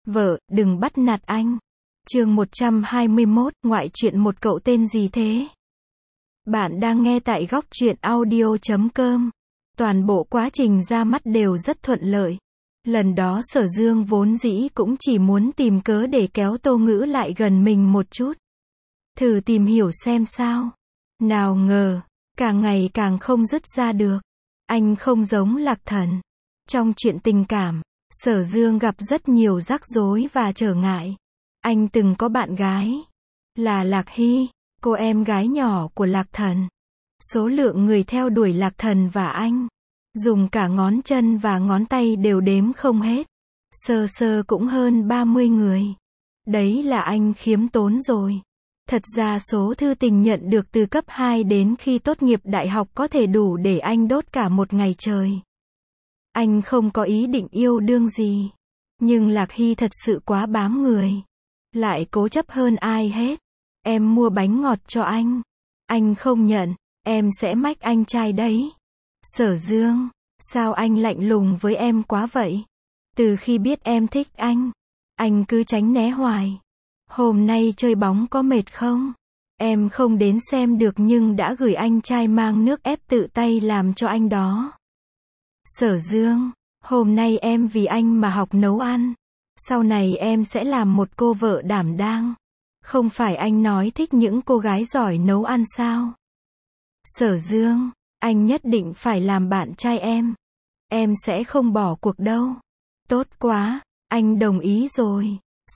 Vợ, đừng bắt nạt anh. Chương 121, ngoại truyện một cậu tên gì thế? Bạn đang nghe tại góc truyện audio.com. Toàn bộ quá trình ra mắt đều rất thuận lợi. Lần đó Sở Dương vốn dĩ cũng chỉ muốn tìm cớ để kéo Tô Ngữ lại gần mình một chút. Thử tìm hiểu xem sao. Nào ngờ, càng ngày càng không dứt ra được. Anh không giống Lạc Thần. Trong chuyện tình cảm, Sở Dương gặp rất nhiều rắc rối và trở ngại. Anh từng có bạn gái, là Lạc Hy, cô em gái nhỏ của Lạc Thần. Số lượng người theo đuổi Lạc Thần và anh, dùng cả ngón chân và ngón tay đều đếm không hết. Sơ sơ cũng hơn 30 người. Đấy là anh khiêm tốn rồi. Thật ra số thư tình nhận được từ cấp 2 đến khi tốt nghiệp đại học có thể đủ để anh đốt cả một ngày trời. Anh không có ý định yêu đương gì. Nhưng Lạc Hy thật sự quá bám người. Lại cố chấp hơn ai hết. Em mua bánh ngọt cho anh. Anh không nhận, em sẽ mách anh trai đấy. Sở Dương, sao anh lạnh lùng với em quá vậy? Từ khi biết em thích anh cứ tránh né hoài. Hôm nay chơi bóng có mệt không? Em không đến xem được nhưng đã gửi anh trai mang nước ép tự tay làm cho anh đó. Sở Dương, hôm nay em vì anh mà học nấu ăn. Sau này em sẽ làm một cô vợ đảm đang. Không phải anh nói thích những cô gái giỏi nấu ăn sao? Sở Dương, anh nhất định phải làm bạn trai em. Em sẽ không bỏ cuộc đâu. Tốt quá, anh đồng ý rồi.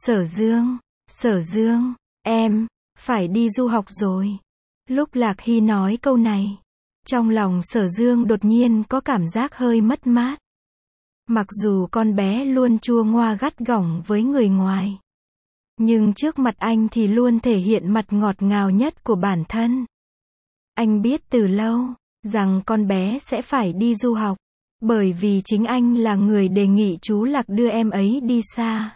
Sở Dương, em phải đi du học rồi. Lúc Lạc Hy nói câu này, trong lòng Sở Dương đột nhiên có cảm giác hơi mất mát. Mặc dù con bé luôn chua ngoa gắt gỏng với người ngoài, nhưng trước mặt anh thì luôn thể hiện mặt ngọt ngào nhất của bản thân. Anh biết từ lâu rằng con bé sẽ phải đi du học, bởi vì chính anh là người đề nghị chú Lạc đưa em ấy đi xa.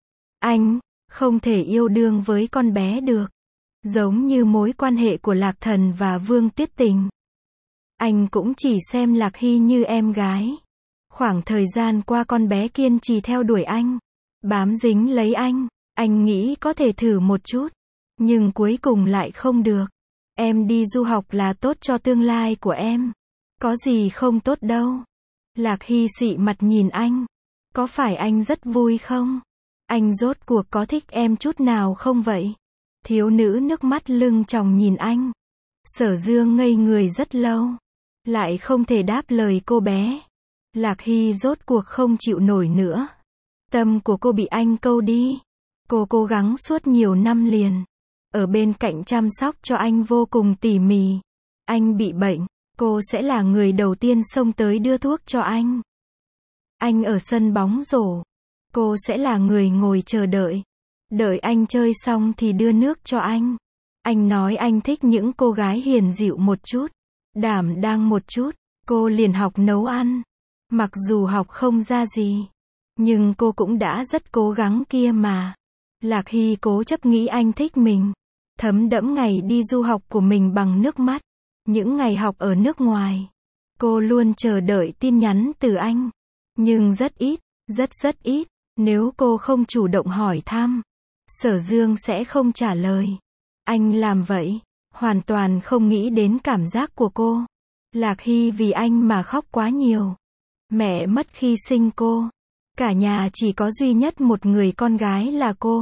Anh không thể yêu đương với con bé được, giống như mối quan hệ của Lạc Thần và Vương Tuyết Tình. Anh cũng chỉ xem Lạc Hy như em gái. Khoảng thời gian qua con bé kiên trì theo đuổi anh, bám dính lấy anh nghĩ có thể thử một chút, nhưng cuối cùng lại không được. Em đi du học là tốt cho tương lai của em, có gì không tốt đâu. Lạc Hy xị mặt nhìn anh, có phải anh rất vui không? Anh rốt cuộc có thích em chút nào không vậy? Thiếu nữ nước mắt lưng tròng nhìn anh. Sở Dương ngây người rất lâu, lại không thể đáp lời cô bé. Lạc Hy rốt cuộc không chịu nổi nữa. Tâm của cô bị anh câu đi. Cô cố gắng suốt nhiều năm liền, ở bên cạnh chăm sóc cho anh vô cùng tỉ mỉ. Anh bị bệnh, cô sẽ là người đầu tiên xông tới đưa thuốc cho anh. Anh ở sân bóng rổ, cô sẽ là người ngồi chờ đợi. Đợi anh chơi xong thì đưa nước cho anh. Anh nói anh thích những cô gái hiền dịu một chút, đảm đang một chút. Cô liền học nấu ăn. Mặc dù học không ra gì, nhưng cô cũng đã rất cố gắng kia mà. Lạc Hy cố chấp nghĩ anh thích mình, thấm đẫm ngày đi du học của mình bằng nước mắt. Những ngày học ở nước ngoài, cô luôn chờ đợi tin nhắn từ anh, nhưng rất ít, rất ít. Nếu cô không chủ động hỏi thăm, Sở Dương sẽ không trả lời. Anh làm vậy, hoàn toàn không nghĩ đến cảm giác của cô. Lạc Hy vì anh mà khóc quá nhiều. Mẹ mất khi sinh cô, cả nhà chỉ có duy nhất một người con gái là cô.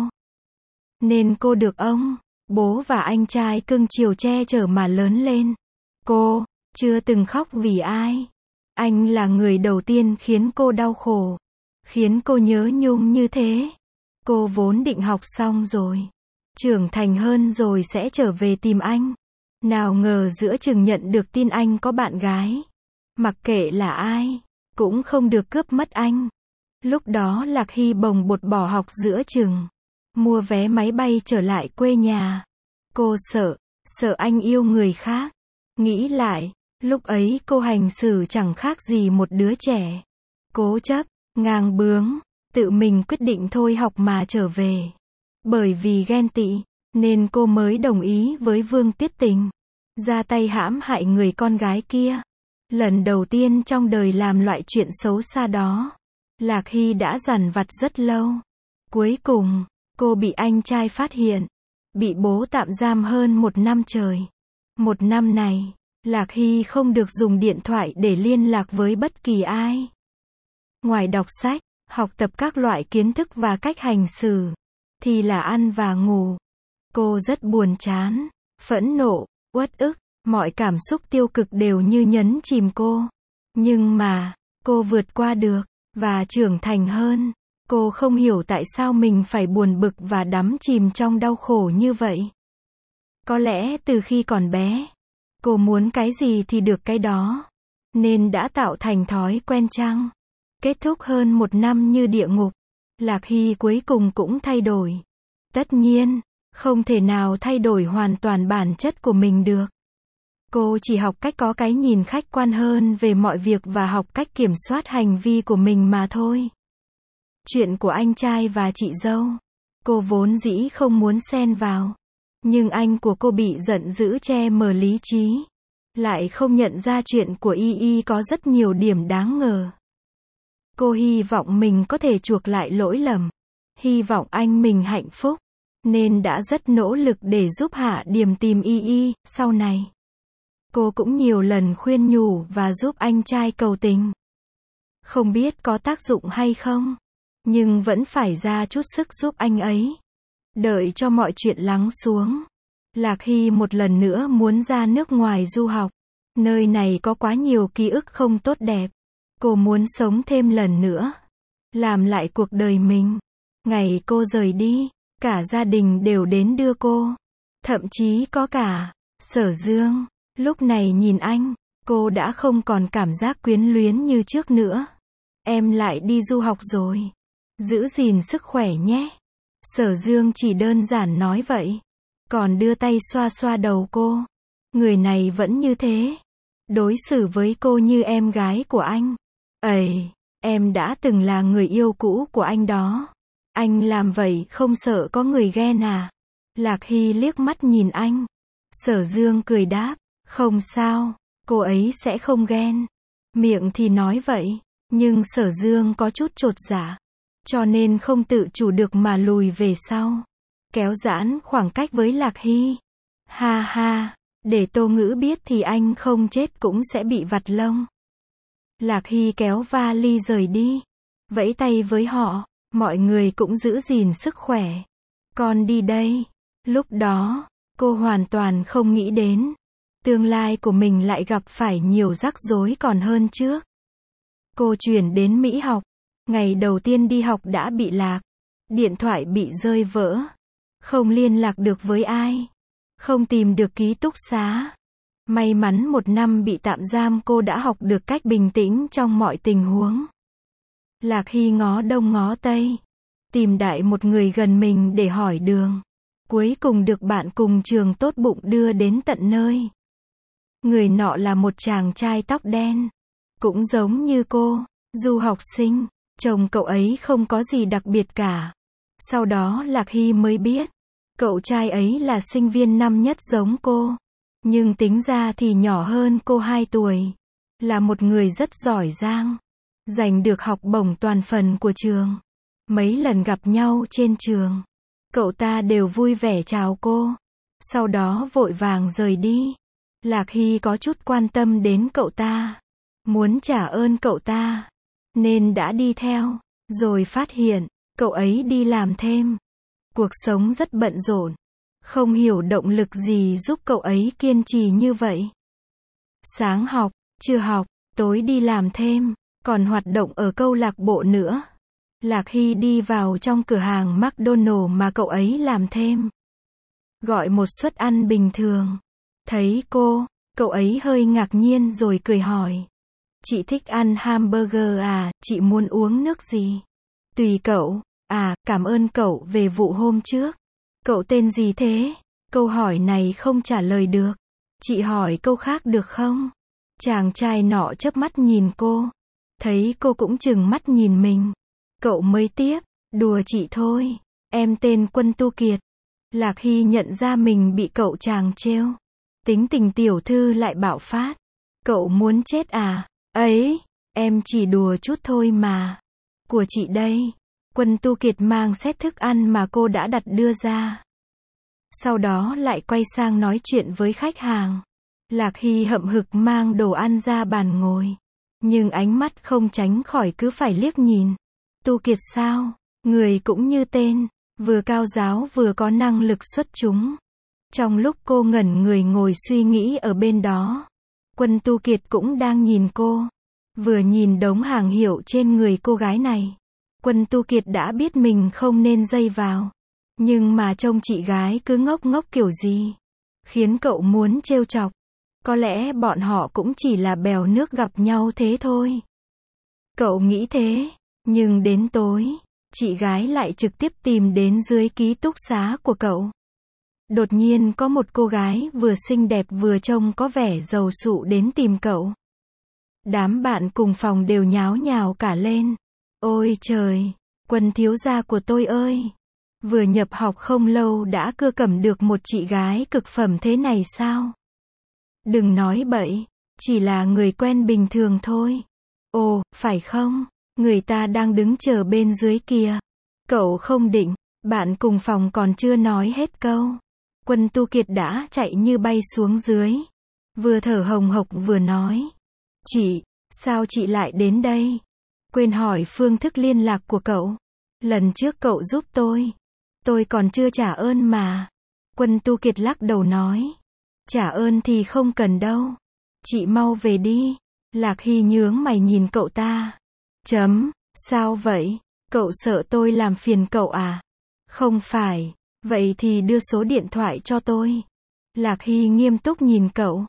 Nên cô được ông, bố và anh trai cưng chiều che chở mà lớn lên. Cô chưa từng khóc vì ai. Anh là người đầu tiên khiến cô đau khổ, khiến cô nhớ nhung như thế. Cô vốn định học xong rồi, trưởng thành hơn rồi sẽ trở về tìm anh. Nào ngờ giữa chừng nhận được tin anh có bạn gái. Mặc kệ là ai, cũng không được cướp mất anh. Lúc đó Lạc Hy bồng bột bỏ học giữa chừng, mua vé máy bay trở lại quê nhà. Cô sợ anh yêu người khác. Nghĩ lại, lúc ấy cô hành xử chẳng khác gì một đứa trẻ. Cố chấp, ngang bướng, tự mình quyết định thôi học mà trở về. Bởi vì ghen tị, nên cô mới đồng ý với Vương Tuyết Tình, ra tay hãm hại người con gái kia. Lần đầu tiên trong đời làm loại chuyện xấu xa đó. Lạc Hy đã dằn vặt rất lâu. Cuối cùng, cô bị anh trai phát hiện, bị bố tạm giam hơn 1 năm trời. 1 năm này, Lạc Hy không được dùng điện thoại để liên lạc với bất kỳ ai. Ngoài đọc sách, học tập các loại kiến thức và cách hành xử, thì là ăn và ngủ. Cô rất buồn chán, phẫn nộ, uất ức, mọi cảm xúc tiêu cực đều như nhấn chìm cô. Nhưng mà, cô vượt qua được, và trưởng thành hơn. Cô không hiểu tại sao mình phải buồn bực và đắm chìm trong đau khổ như vậy. Có lẽ từ khi còn bé, cô muốn cái gì thì được cái đó, nên đã tạo thành thói quen chăng? Kết thúc hơn 1 năm như địa ngục, Lạc Hy cuối cùng cũng thay đổi. Tất nhiên, không thể nào thay đổi hoàn toàn bản chất của mình được. Cô chỉ học cách có cái nhìn khách quan hơn về mọi việc và học cách kiểm soát hành vi của mình mà thôi. Chuyện của anh trai và chị dâu, cô vốn dĩ không muốn xen vào. Nhưng anh của cô bị giận dữ che mờ lý trí. Lại không nhận ra chuyện của Y có rất nhiều điểm đáng ngờ. Cô hy vọng mình có thể chuộc lại lỗi lầm. Hy vọng anh mình hạnh phúc. Nên đã rất nỗ lực để giúp Hạ Điềm tìm Y sau này. Cô cũng nhiều lần khuyên nhủ và giúp anh trai cầu tình. Không biết có tác dụng hay không, nhưng vẫn phải ra chút sức giúp anh ấy. Đợi cho mọi chuyện lắng xuống, Lạc Hy một lần nữa muốn ra nước ngoài du học. Nơi này có quá nhiều ký ức không tốt đẹp. Cô muốn sống thêm lần nữa, làm lại cuộc đời mình. Ngày cô rời đi, cả gia đình đều đến đưa cô. Thậm chí có cả Sở Dương. Lúc này nhìn anh, cô đã không còn cảm giác quyến luyến như trước nữa. Em lại đi du học rồi. Giữ gìn sức khỏe nhé. Sở Dương chỉ đơn giản nói vậy. Còn đưa tay xoa xoa đầu cô. Người này vẫn như thế. Đối xử với cô như em gái của anh. Ây, em đã từng là người yêu cũ của anh đó. Anh làm vậy không sợ có người ghen à? Lạc Hy liếc mắt nhìn anh. Sở Dương cười đáp. Không sao, cô ấy sẽ không ghen. Miệng thì nói vậy, nhưng Sở Dương có chút chột dạ. Cho nên không tự chủ được mà lùi về sau. Kéo giãn khoảng cách với Lạc Hy. Ha ha, để Tô Ngữ biết thì anh không chết cũng sẽ bị vặt lông. Lạc Hy kéo vali rời đi. Vẫy tay với họ, mọi người cũng giữ gìn sức khỏe. Con đi đây. Lúc đó, cô hoàn toàn không nghĩ đến. Tương lai của mình lại gặp phải nhiều rắc rối còn hơn trước. Cô chuyển đến Mỹ học. Ngày đầu tiên đi học đã bị lạc. Điện thoại bị rơi vỡ. Không liên lạc được với ai. Không tìm được ký túc xá. May mắn 1 năm bị tạm giam cô đã học được cách bình tĩnh trong mọi tình huống. Lạc Hy ngó đông ngó tây. Tìm đại một người gần mình để hỏi đường. Cuối cùng được bạn cùng trường tốt bụng đưa đến tận nơi. Người nọ là một chàng trai tóc đen. Cũng giống như cô, du học sinh. Chồng cậu ấy không có gì đặc biệt cả. Sau đó Lạc Hy mới biết. Cậu trai ấy là sinh viên năm nhất giống cô. Nhưng tính ra thì nhỏ hơn cô 2 tuổi. Là một người rất giỏi giang. Giành được học bổng toàn phần của trường. Mấy lần gặp nhau trên trường. Cậu ta đều vui vẻ chào cô. Sau đó vội vàng rời đi. Lạc Hy có chút quan tâm đến cậu ta. Muốn trả ơn cậu ta. Nên đã đi theo. Rồi phát hiện, cậu ấy đi làm thêm. Cuộc sống rất bận rộn. Không hiểu động lực gì giúp cậu ấy kiên trì như vậy. Sáng học, trưa học, tối đi làm thêm. Còn hoạt động ở câu lạc bộ nữa. Lạc Hy đi vào trong cửa hàng McDonald mà cậu ấy làm thêm. Gọi một suất ăn bình thường. Thấy cô, cậu ấy hơi ngạc nhiên rồi cười hỏi. Chị thích ăn hamburger à, chị muốn uống nước gì? Tùy cậu. À, cảm ơn cậu về vụ hôm trước. Cậu tên gì thế? Câu hỏi này không trả lời được. Chị hỏi câu khác được không? Chàng trai nọ chớp mắt nhìn cô. Thấy cô cũng chừng mắt nhìn mình. Cậu mới tiếp. Đùa chị thôi. Em tên Quân Tu Kiệt. Lạc Hy nhận ra mình bị cậu chàng trêu. Tính tình tiểu thư lại bạo phát. Cậu muốn chết à? Ấy, em chỉ đùa chút thôi mà. Của chị đây. Quân Tu Kiệt mang xét thức ăn mà cô đã đặt đưa ra. Sau đó lại quay sang nói chuyện với khách hàng. Lạc Hy hậm hực mang đồ ăn ra bàn ngồi. Nhưng ánh mắt không tránh khỏi cứ phải liếc nhìn. Tu Kiệt sao? Người cũng như tên. Vừa cao giáo vừa có năng lực xuất chúng. Trong lúc cô ngẩn người ngồi suy nghĩ ở bên đó, Quân Tu Kiệt cũng đang nhìn cô. Vừa nhìn đống hàng hiệu trên người cô gái này, Quân Tu Kiệt đã biết mình không nên dây vào. Nhưng mà trông chị gái cứ ngốc ngốc kiểu gì, khiến cậu muốn trêu chọc. Có lẽ bọn họ cũng chỉ là bèo nước gặp nhau thế thôi. Cậu nghĩ thế, nhưng đến tối, chị gái lại trực tiếp tìm đến dưới ký túc xá của cậu. Đột nhiên có một cô gái vừa xinh đẹp vừa trông có vẻ giàu sụ đến tìm cậu. Đám bạn cùng phòng đều nháo nhào cả lên. Ôi trời, Quân thiếu gia của tôi ơi! Vừa nhập học không lâu đã cưa cẩm được một chị gái cực phẩm thế này sao? Đừng nói bậy, chỉ là người quen bình thường thôi. Ồ, phải không? Người ta đang đứng chờ bên dưới kìa. Cậu không định, bạn cùng phòng còn chưa nói hết câu. Quân Tu Kiệt đã chạy như bay xuống dưới. Vừa thở hồng hộc vừa nói. Chị, sao chị lại đến đây? Quên hỏi phương thức liên lạc của cậu. Lần trước cậu giúp tôi còn chưa trả ơn mà. Quân Tu Kiệt lắc đầu nói. Trả ơn thì không cần đâu. Chị mau về đi. Lạc Hy nhướng mày nhìn cậu ta. Sao vậy? Cậu sợ tôi làm phiền cậu à? Không phải. Vậy thì đưa số điện thoại cho tôi. Lạc Hy nghiêm túc nhìn cậu.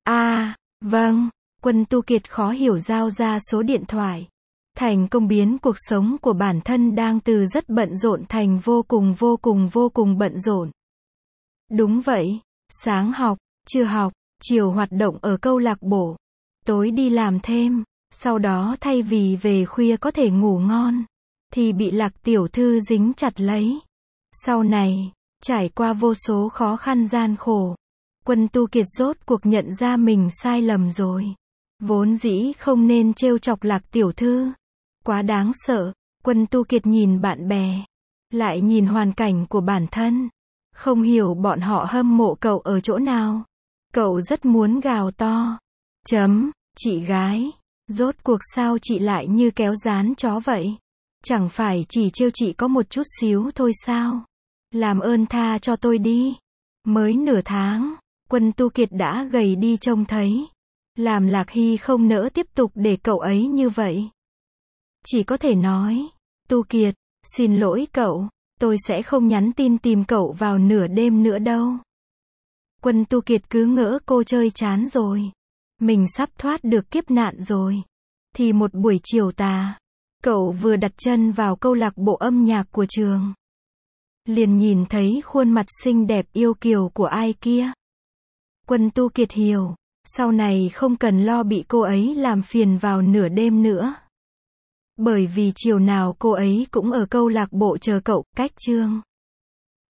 Vâng. Quân Tu Kiệt khó hiểu giao ra số điện thoại. Thành công biến cuộc sống của bản thân đang từ rất bận rộn thành vô cùng bận rộn. Đúng vậy. Sáng học, trưa học, chiều hoạt động ở câu lạc bộ, tối đi làm thêm. Sau đó thay vì về khuya có thể ngủ ngon, thì bị Lạc tiểu thư dính chặt lấy. Sau này, trải qua vô số khó khăn gian khổ, Quân Tu Kiệt rốt cuộc nhận ra mình sai lầm rồi. Vốn dĩ không nên trêu chọc Lạc tiểu thư. Quá đáng sợ. Quân Tu Kiệt nhìn bạn bè, lại nhìn hoàn cảnh của bản thân. Không hiểu bọn họ hâm mộ cậu ở chỗ nào. Cậu rất muốn gào to. Chị gái, rốt cuộc sao chị lại như kéo dán chó vậy? Chẳng phải chỉ trêu chị có một chút xíu thôi sao? Làm ơn tha cho tôi đi. Mới nửa tháng, Quân Tu Kiệt đã gầy đi trông thấy. Làm Lạc Hy không nỡ tiếp tục để cậu ấy như vậy. Chỉ có thể nói, Tu Kiệt, xin lỗi cậu, tôi sẽ không nhắn tin tìm cậu vào nửa đêm nữa đâu. Quân Tu Kiệt cứ ngỡ cô chơi chán rồi. Mình sắp thoát được kiếp nạn rồi. Thì một buổi chiều tà, cậu vừa đặt chân vào câu lạc bộ âm nhạc của trường, liền nhìn thấy khuôn mặt xinh đẹp yêu kiều của ai kia. Quân Tu Kiệt hiểu, sau này không cần lo bị cô ấy làm phiền vào nửa đêm nữa. Bởi vì chiều nào cô ấy cũng ở câu lạc bộ chờ cậu, cách trường